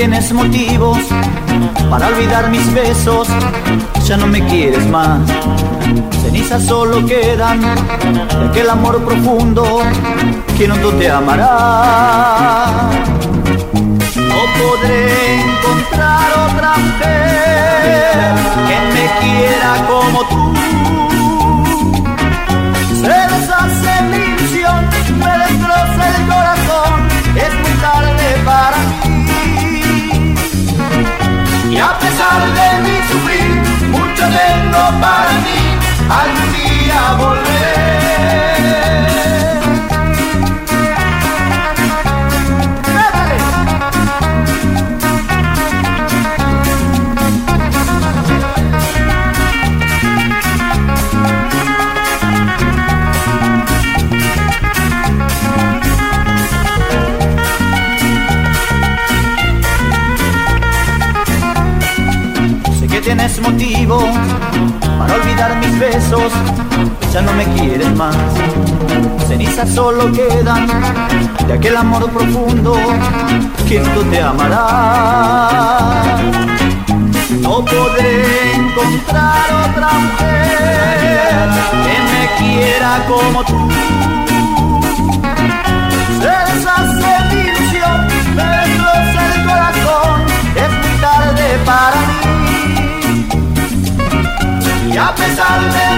tienes motivos para olvidar mis besos. Ya no me quieres más, cenizas solo quedan de aquel amor profundo que no te amará. No podré encontrar otra mujer que me quiera como tú. Se deshace mi ilusión, me destroza el corazón, es muy tarde para mí. Y a pesar de mi sufrir, mucho tengo para mí, algún día volveré. Tienes motivo para olvidar mis besos, ya no me quieres más, cenizas solo quedan de aquel amor profundo que no te amará. No podré encontrar otra mujer que me quiera como tú. Se deshace mi ilusión, me destroza el corazón, es muy tarde para mí. Y a pesar de